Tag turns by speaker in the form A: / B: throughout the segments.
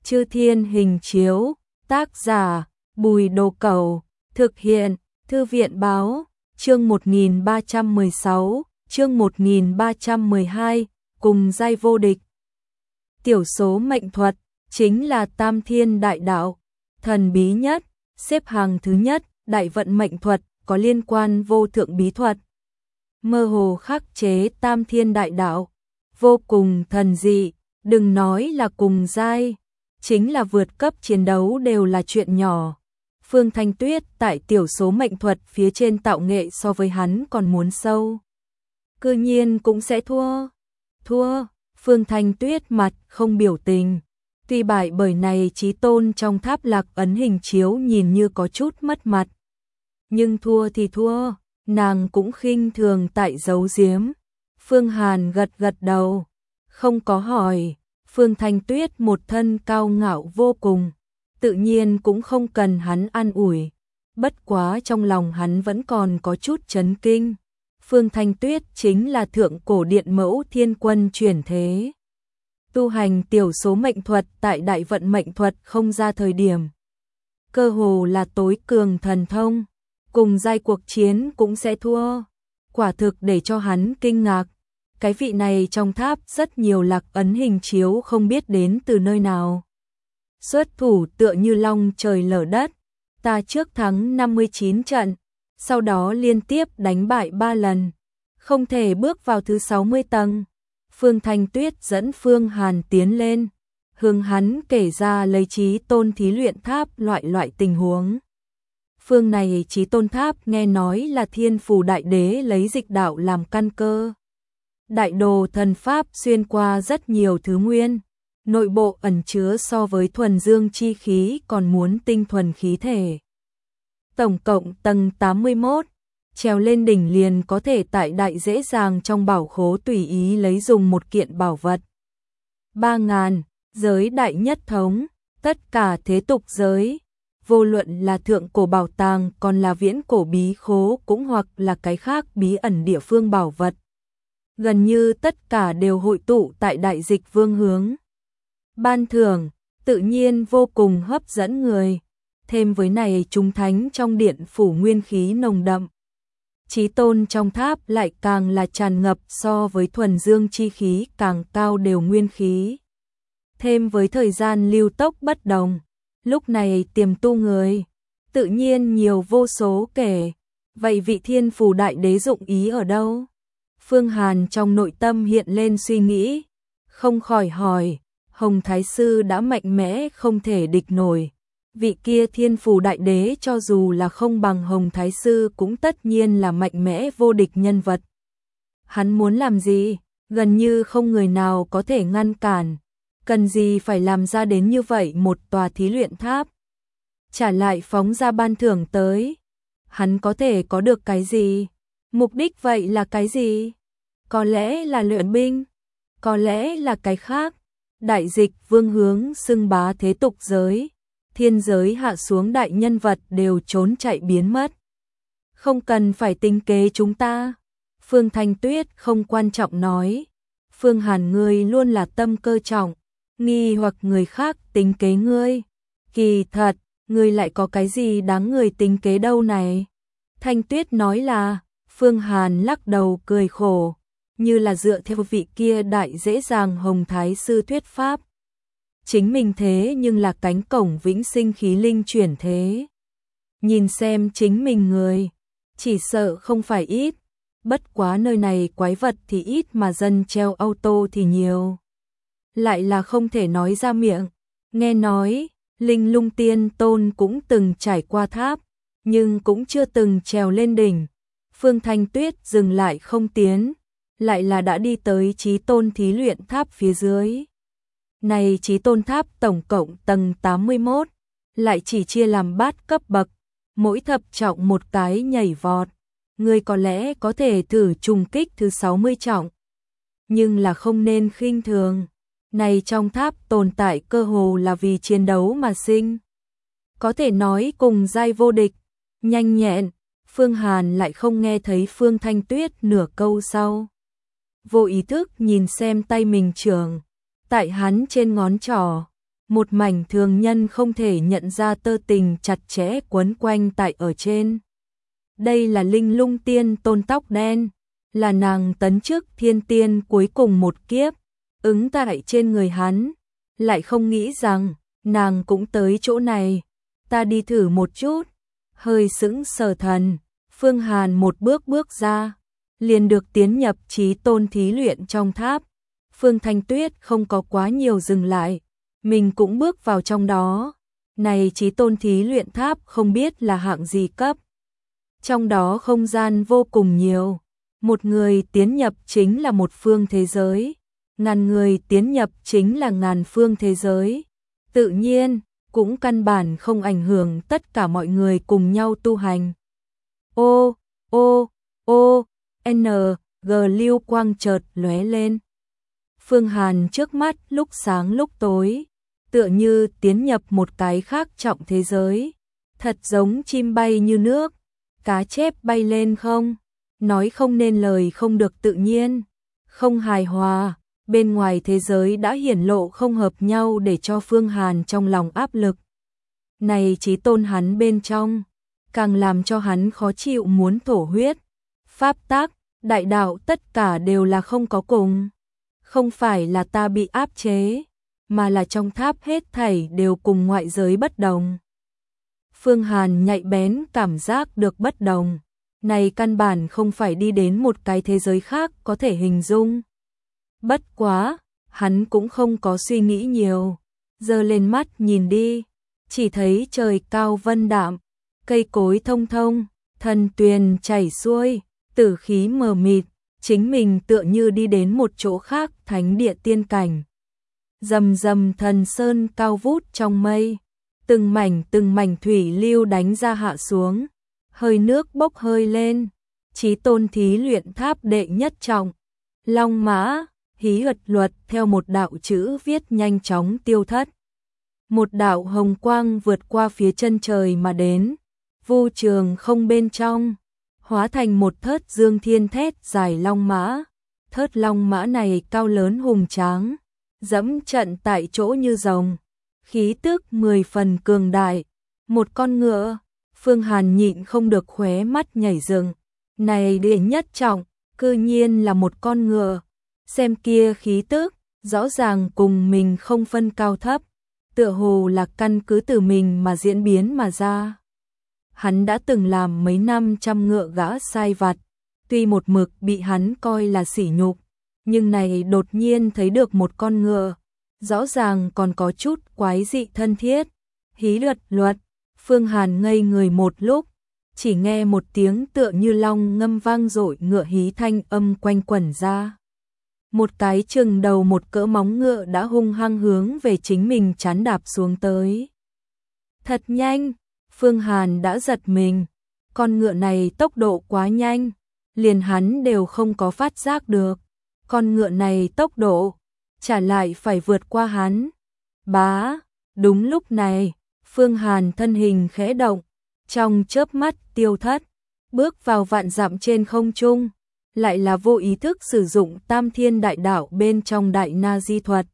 A: Chư Thiên Hình Chiếu, tác giả, Bùi Đồ Cẩu, thực hiện, Thư viện Báo, chương 1316, chương 1312, cùng giai vô địch. Tiểu số mệnh thuật, chính là Tam Thiên Đại Đạo, thần bí nhất, xếp hàng thứ nhất, đại vận mệnh thuật, có liên quan vô thượng bí thuật. Mơ hồ khắc chế Tam Thiên Đại Đạo, vô cùng thần dị, đừng nói là cùng giai, chính là vượt cấp chiến đấu đều là chuyện nhỏ. Phương Thanh Tuyết tại tiểu số mệnh thuật phía trên tạo nghệ so với hắn còn muốn sâu. Cư nhiên cũng sẽ thua. Phương Thanh Tuyết mặt không biểu tình. Tuy bại bởi này chí tôn trong tháp lạc ấn hình chiếu nhìn như có chút mất mặt. Nhưng thua thì thua, nàng cũng khinh thường tại giấu giếm. Phương Hàn gật gật đầu, không có hỏi. Phương Thanh Tuyết một thân cao ngạo vô cùng, tự nhiên cũng không cần hắn an ủi. Bất quá trong lòng hắn vẫn còn có chút chấn kinh. Phương Thanh Tuyết chính là thượng cổ điện mẫu thiên quân chuyển thế. Tu hành tiểu số mệnh thuật tại đại vận mệnh thuật không ra thời điểm. Cơ hồ là tối cường thần thông, cùng giai cuộc chiến cũng sẽ thua. Quả thực để cho hắn kinh ngạc. Cái vị này trong tháp rất nhiều lạc ấn hình chiếu không biết đến từ nơi nào. Xuất thủ tựa như long trời lở đất. Ta trước thắng 59 trận, sau đó liên tiếp đánh bại 3 lần. Không thể bước vào thứ 60 tầng. Phương Thanh Tuyết dẫn Phương Hàn tiến lên, hướng hắn kể ra lấy chí tôn thí luyện tháp loại tình huống. Phương này chí tôn tháp nghe nói là Thiên Phù Đại Đế lấy dịch đạo làm căn cơ. Đại đồ thần pháp xuyên qua rất nhiều thứ nguyên, nội bộ ẩn chứa so với thuần dương chi khí còn muốn tinh thuần khí thể. Tổng cộng tầng 81, trèo lên đỉnh liền có thể tại đại dễ dàng trong bảo khố tùy ý lấy dùng một kiện bảo vật. 3000, giới đại nhất thống, tất cả thế tục giới, vô luận là thượng cổ bảo tàng còn là viễn cổ bí khố cũng hoặc là cái khác bí ẩn địa phương bảo vật. Gần như tất cả đều hội tụ tại đại dịch vương hướng. Ban thưởng, tự nhiên vô cùng hấp dẫn người. Thêm với này chúng thánh trong điện phủ nguyên khí nồng đậm. Chí tôn trong tháp lại càng là tràn ngập so với thuần dương chi khí càng cao đều nguyên khí. Thêm với thời gian lưu tốc bất đồng, lúc này tiềm tu người, tự nhiên nhiều vô số kể. Vậy vị Thiên Phù Đại Đế dụng ý ở đâu? Phương Hàn trong nội tâm hiện lên suy nghĩ, không khỏi hỏi, Hồng Thái Sư đã mạnh mẽ không thể địch nổi. Vị kia Thiên Phù Đại Đế cho dù là không bằng Hồng Thái Sư cũng tất nhiên là mạnh mẽ vô địch nhân vật. Hắn muốn làm gì, gần như không người nào có thể ngăn cản. Cần gì phải làm ra đến như vậy một tòa thí luyện tháp. Trả lại phóng ra ban thưởng tới. Hắn có thể có được cái gì? Mục đích vậy là cái gì? Có lẽ là luyện binh, có lẽ là cái khác. Đại dịch vương hướng xưng bá thế tục giới, thiên giới hạ xuống đại nhân vật đều trốn chạy biến mất. Không cần phải tính kế chúng ta. Phương Thanh Tuyết không quan trọng nói. Phương Hàn ngươi luôn là tâm cơ trọng, nghi hoặc người khác tính kế ngươi. Kỳ thật, ngươi lại có cái gì đáng người tính kế đâu này? Thanh Tuyết nói là, Phương Hàn lắc đầu cười khổ, như là dựa theo vị kia đại dễ dàng Hồng Thái Sư thuyết pháp. Chính mình thế nhưng là cánh cổng vĩnh sinh khí linh chuyển thế. Nhìn xem chính mình người, chỉ sợ không phải ít, bất quá nơi này quái vật thì ít mà dân treo auto thì nhiều. Lại là không thể nói ra miệng, nghe nói, Linh Lung Tiên Tôn cũng từng trải qua tháp, nhưng cũng chưa từng trèo lên đỉnh. Phương Thanh Tuyết dừng lại không tiến, lại là đã đi tới chí tôn thí luyện tháp phía dưới. Này chí tôn tháp tổng cộng tầng 81, lại chỉ chia làm bát cấp bậc, mỗi thập trọng một cái nhảy vọt. Người có lẽ có thể thử trùng kích thứ 60 trọng, nhưng là không nên khinh thường. Này trong tháp tồn tại cơ hồ là vì chiến đấu mà sinh. Có thể nói cùng giai vô địch, nhanh nhẹn. Phương Hàn lại không nghe thấy Phương Thanh Tuyết nửa câu sau. Vô ý thức nhìn xem tay mình trường, tại hắn trên ngón trỏ, một mảnh thường nhân không thể nhận ra tơ tình chặt chẽ quấn quanh tại ở trên. Đây là Linh Lung Tiên Tôn tóc đen, là nàng tấn chức thiên tiên cuối cùng một kiếp, ứng tại trên người hắn, lại không nghĩ rằng nàng cũng tới chỗ này, ta đi thử một chút. Hơi sững sờ thần, Phương Hàn một bước bước ra, liền được tiến nhập Chí Tôn thí luyện trong tháp. Phương Thanh Tuyết không có quá nhiều dừng lại, mình cũng bước vào trong đó. Này Chí Tôn thí luyện tháp không biết là hạng gì cấp. Trong đó không gian vô cùng nhiều, một người tiến nhập chính là một phương thế giới, ngàn người tiến nhập chính là ngàn phương thế giới. Tự nhiên, cũng căn bản không ảnh hưởng tất cả mọi người cùng nhau tu hành. Ô, ô, ô, N, G lưu quang chợt lóe lên. Phương Hàn trước mắt lúc sáng lúc tối, tựa như tiến nhập một cái khác trọng thế giới, thật giống chim bay như nước, cá chép bay lên không, nói không nên lời không được tự nhiên, không hài hòa, bên ngoài thế giới đã hiển lộ không hợp nhau để cho Phương Hàn trong lòng áp lực. Này Chí Tôn hắn bên trong, càng làm cho hắn khó chịu muốn thổ huyết. Pháp tắc, đại đạo tất cả đều là không có cùng. Không phải là ta bị áp chế, mà là trong tháp hết thảy đều cùng ngoại giới bất đồng. Phương Hàn nhạy bén cảm giác được bất đồng. Này căn bản không phải đi đến một cái thế giới khác có thể hình dung. Bất quá, hắn cũng không có suy nghĩ nhiều. Giơ lên mắt nhìn đi, chỉ thấy trời cao vân đạm, cây cối thông thông, thần tuyền chảy xuôi, tử khí mờ mịt, chính mình tựa như đi đến một chỗ khác thánh địa tiên cảnh. Rầm rầm thần sơn cao vút trong mây, từng mảnh thủy lưu đánh ra hạ xuống, hơi nước bốc hơi lên. Chí Tôn thí luyện tháp đệ nhất trọng, Long Mã, Hí Ật Luật theo một đạo chữ viết nhanh chóng tiêu thất. Một đạo hồng quang vượt qua phía chân trời mà đến, vu trường không bên trong, hóa thành một thớt dương thiên thét dài long mã. Thớt long mã này cao lớn hùng tráng, dẫm trận tại chỗ như rồng, khí tức 10 phần cường đại. Một con ngựa, Phương Hàn nhịn không được khóe mắt nhảy dựng. Này đệ nhất trọng, cư nhiên là một con ngựa, xem kia khí tức, rõ ràng cùng mình không phân cao thấp, tựa hồ là căn cứ từ mình mà diễn biến mà ra. Hắn đã từng làm mấy năm trăm ngựa gã sai vặt, tuy một mực bị hắn coi là sỉ nhục, nhưng này đột nhiên thấy được một con ngựa, rõ ràng còn có chút quái dị thân thiết. Hí Luật Luật, Phương Hàn ngây người một lúc, chỉ nghe một tiếng tựa như long ngâm vang dội ngựa hí thanh âm quanh quẩn ra. Một cái chừng đầu một cỡ móng ngựa đã hung hăng hướng về chính mình trán đạp xuống tới. Thật nhanh, Phương Hàn đã giật mình, con ngựa này tốc độ quá nhanh, liền hắn đều không có phát giác được. Con ngựa này tốc độ, trả lại phải vượt qua hắn. Bá, đúng lúc này, Phương Hàn thân hình khẽ động, trong chớp mắt tiêu thất, bước vào vạn dặm trên không trung, lại là vô ý thức sử dụng Tam Thiên Đại Đạo bên trong Đại Na Di thuật.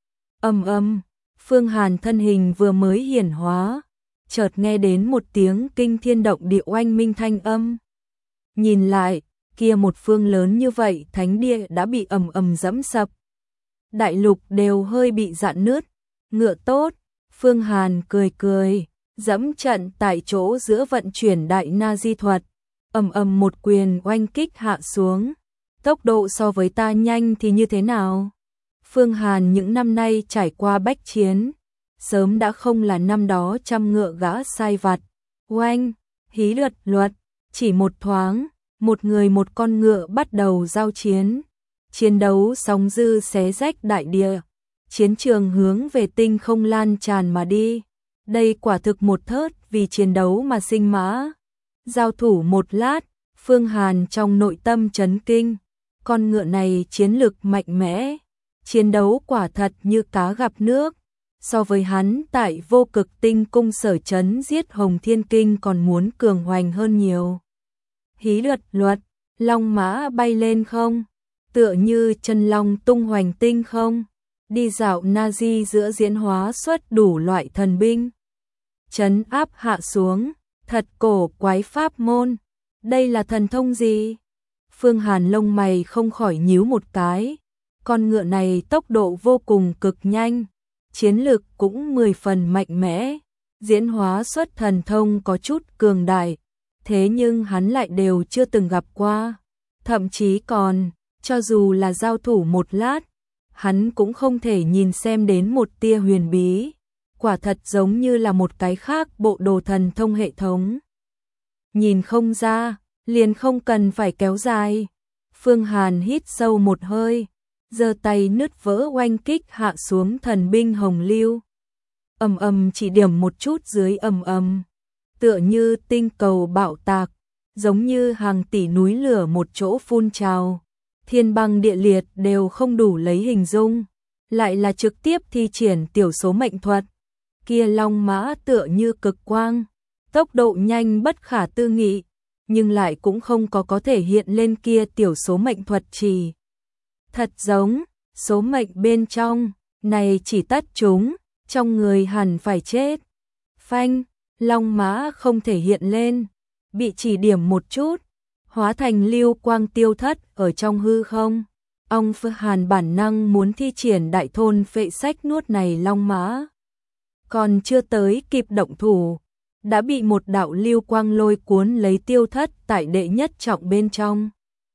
A: Phương Hàn thân hình vừa mới hiển hóa, chợt nghe đến một tiếng kinh thiên động địa oanh minh thanh âm. Nhìn lại, kia một phương lớn như vậy thánh địa đã bị dẫm sập. Đại lục đều hơi bị rạn nứt. Ngựa tốt, Phương Hàn cười cười, dẫm trận tại chỗ giữa vận chuyển Đại Na Di thuật. Một quyền oanh kích hạ xuống. Tốc độ so với ta nhanh thì như thế nào? Phương Hàn những năm nay trải qua bách chiến, sớm đã không là năm đó trăm ngựa gã sai vặt. Oanh, Hí Luật Luật, chỉ một thoáng, một người một con ngựa bắt đầu giao chiến. Chiến đấu sóng dư xé rách đại địa, chiến trường hướng về tinh không lan tràn mà đi. Đây quả thực một thớt vì chiến đấu mà sinh mã. Giao thủ một lát, Phương Hàn trong nội tâm chấn kinh, con ngựa này chiến lực mạnh mẽ, chiến đấu quả thật như cá gặp nước, so với hắn tại Vô Cực Tinh Cung sở trấn giết Hồng Thiên Kinh còn muốn cường hoành hơn nhiều. Hí Luật Luật, long mã bay lên không, tựa như chân long tung hoành tinh không, đi dạo Nazi giữa diễn hóa xuất đủ loại thần binh. Trấn áp hạ xuống, thật cổ quái pháp môn. Đây là thần thông gì? Phương Hàn lông mày không khỏi nhíu một cái. Con ngựa này tốc độ vô cùng cực nhanh, chiến lực cũng 10 phần mạnh mẽ. Diễn hóa xuất thần thông có chút cường đại, thế nhưng hắn lại đều chưa từng gặp qua. Thậm chí còn, cho dù là giao thủ một lát, hắn cũng không thể nhìn xem đến một tia huyền bí. Quả thật giống như là một cái khác bộ đồ thần thông hệ thống. Nhìn không ra, liền không cần phải kéo dài. Phương Hàn hít sâu một hơi, giơ tay nứt vỡ oanh kích hạ xuống thần binh hồng lưu. Ầm ầm chỉ điểm một chút dưới ầm ầm, tựa như tinh cầu bạo tạc, giống như hàng tỷ núi lửa một chỗ phun trào, thiên băng địa liệt đều không đủ lấy hình dung, lại là trực tiếp thi triển tiểu số mệnh thuật. Kia long mã tựa như cực quang, tốc độ nhanh bất khả tư nghị, nhưng lại cũng không có thể hiện lên kia tiểu số mệnh thuật chỉ. Thật giống, số mệnh bên trong, này chỉ tất chúng, trong người hẳn phải chết. Phanh, long mã không thể hiện lên, bị chỉ điểm một chút, hóa thành lưu quang tiêu thất ở trong hư không. Ông Phương Hàn bản năng muốn thi triển đại thôn phệ sách nuốt này long mã. Còn chưa tới kịp động thủ, đã bị một đạo lưu quang lôi cuốn lấy tiêu thất tại đệ nhất trọng bên trong.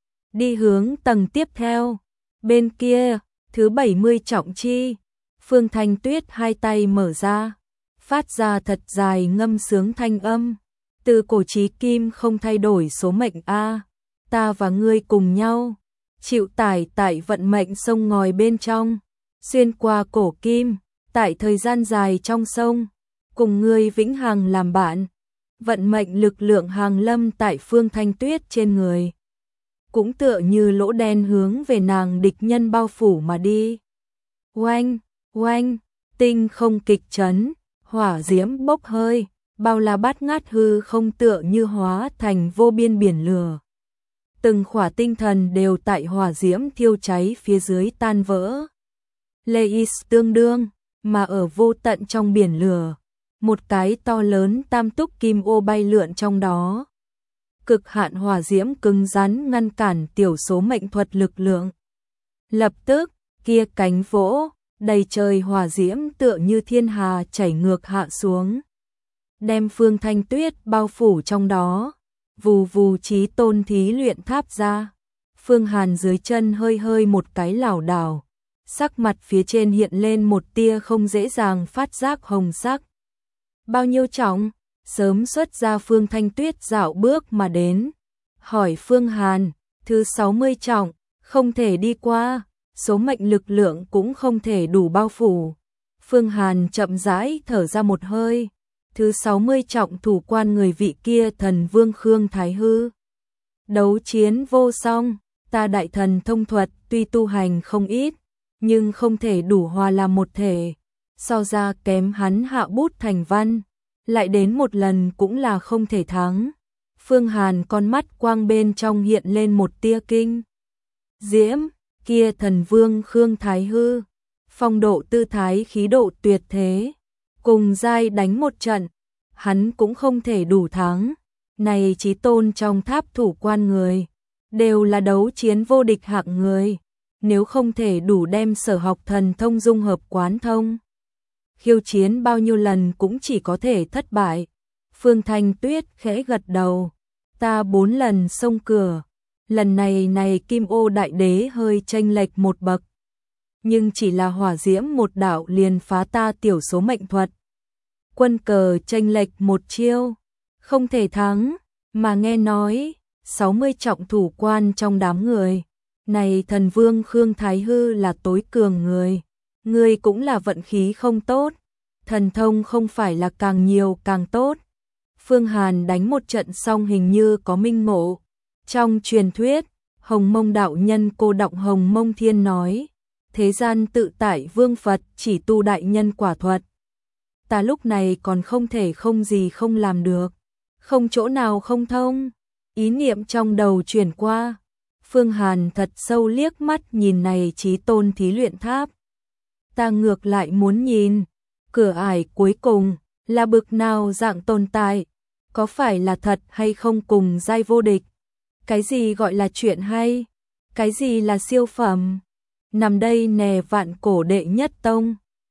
A: Đi hướng tầng tiếp theo, bên kia, thứ 70 trọng chi, Phương Thanh Tuyết hai tay mở ra, phát ra thật dài ngâm sướng thanh âm. Từ cổ chí kim không thay đổi số mệnh a, ta và ngươi cùng nhau, chịu tải tại vận mệnh sông ngòi bên trong, xuyên qua cổ kim, tại thời gian dài trong sông, cùng ngươi vĩnh hằng làm bạn. Vận mệnh lực lượng hàng lâm tại Phương Thanh Tuyết trên người, cũng tựa như lỗ đen hướng về nàng địch nhân bao phủ mà đi. Oanh, oanh, tinh không kịch chấn, hỏa diễm bốc hơi, bao la bát ngát hư không tựa như hóa thành vô biên biển lửa. Từng khỏa tinh thần đều tại hỏa diễm thiêu cháy phía dưới tan vỡ. Leis tương đương, mà ở vô tận trong biển lửa, một cái to lớn tam túc kim ô bay lượn trong đó. Cực hạn hỏa diễm cứng rắn ngăn cản tiểu số mệnh thuật lực lượng. Lập tức, kia cánh vỗ, đầy trời hỏa diễm tựa như thiên hà chảy ngược hạ xuống, đem Phương Thanh Tuyết bao phủ trong đó. Vù vù chí tôn thí luyện tháp ra. Phương Hàn dưới chân hơi hơi một cái lảo đảo, sắc mặt phía trên hiện lên một tia không dễ dàng phát giác hồng sắc. Bao nhiêu trọng? Sớm xuất ra Phương Thanh Tuyết dạo bước mà đến, hỏi Phương Hàn, thứ 60 trọng, không thể đi qua, số mệnh lực lượng cũng không thể đủ bao phủ. Phương Hàn chậm rãi thở ra một hơi, thứ 60 trọng thủ quan người vị kia thần vương Khương Thái Hư. Đấu chiến vô song, ta đại thần thông thuật tuy tu hành không ít, nhưng không thể đủ hòa làm một thể, so ra kém hắn hạ bút thành văn, lại đến một lần cũng là không thể thắng. Phương Hàn con mắt quang bên trong hiện lên một tia kinh diễm, kia thần vương Khương Thái Hư, phong độ tư thái khí độ tuyệt thế, cùng giai đánh một trận, hắn cũng không thể đủ thắng. Này chí tôn trong tháp thủ quan người, đều là đấu chiến vô địch hạng người, nếu không thể đủ đem sở học thần thông dung hợp quán thông, khiêu chiến bao nhiêu lần cũng chỉ có thể thất bại. Phương Thanh Tuyết khẽ gật đầu, ta 4 lần xông cửa, lần này Kim Ô Đại Đế hơi chênh lệch một bậc, nhưng chỉ là hỏa diễm một đạo liền phá ta tiểu số mệnh thuật. Quân cờ chênh lệch một chiêu, không thể thắng, mà nghe nói 60 trọng thủ quan trong đám người, này thần vương Khương Thái Hư là tối cường người, ngươi cũng là vận khí không tốt, thần thông không phải là càng nhiều càng tốt. Phương Hàn đánh một trận xong hình như có minh ngộ. Trong truyền thuyết, Hồng Mông đạo nhân Cô Động Hồng Mông Thiên nói, thế gian tự tại vương Phật chỉ tu đại nhân quả thuật. Ta lúc này còn không thể không gì không làm được, không chỗ nào không thông. Ý niệm trong đầu chuyển qua, Phương Hàn thật sâu liếc mắt nhìn này chí tôn thí luyện tháp. ta ngược lại muốn nhìn, cửa ải cuối cùng là bực nào dạng tồn tại, có phải là thật hay không cùng giai vô địch. Cái gì gọi là chuyện hay? Cái gì là siêu phẩm? Nằm đây nè vạn cổ đệ nhất tông.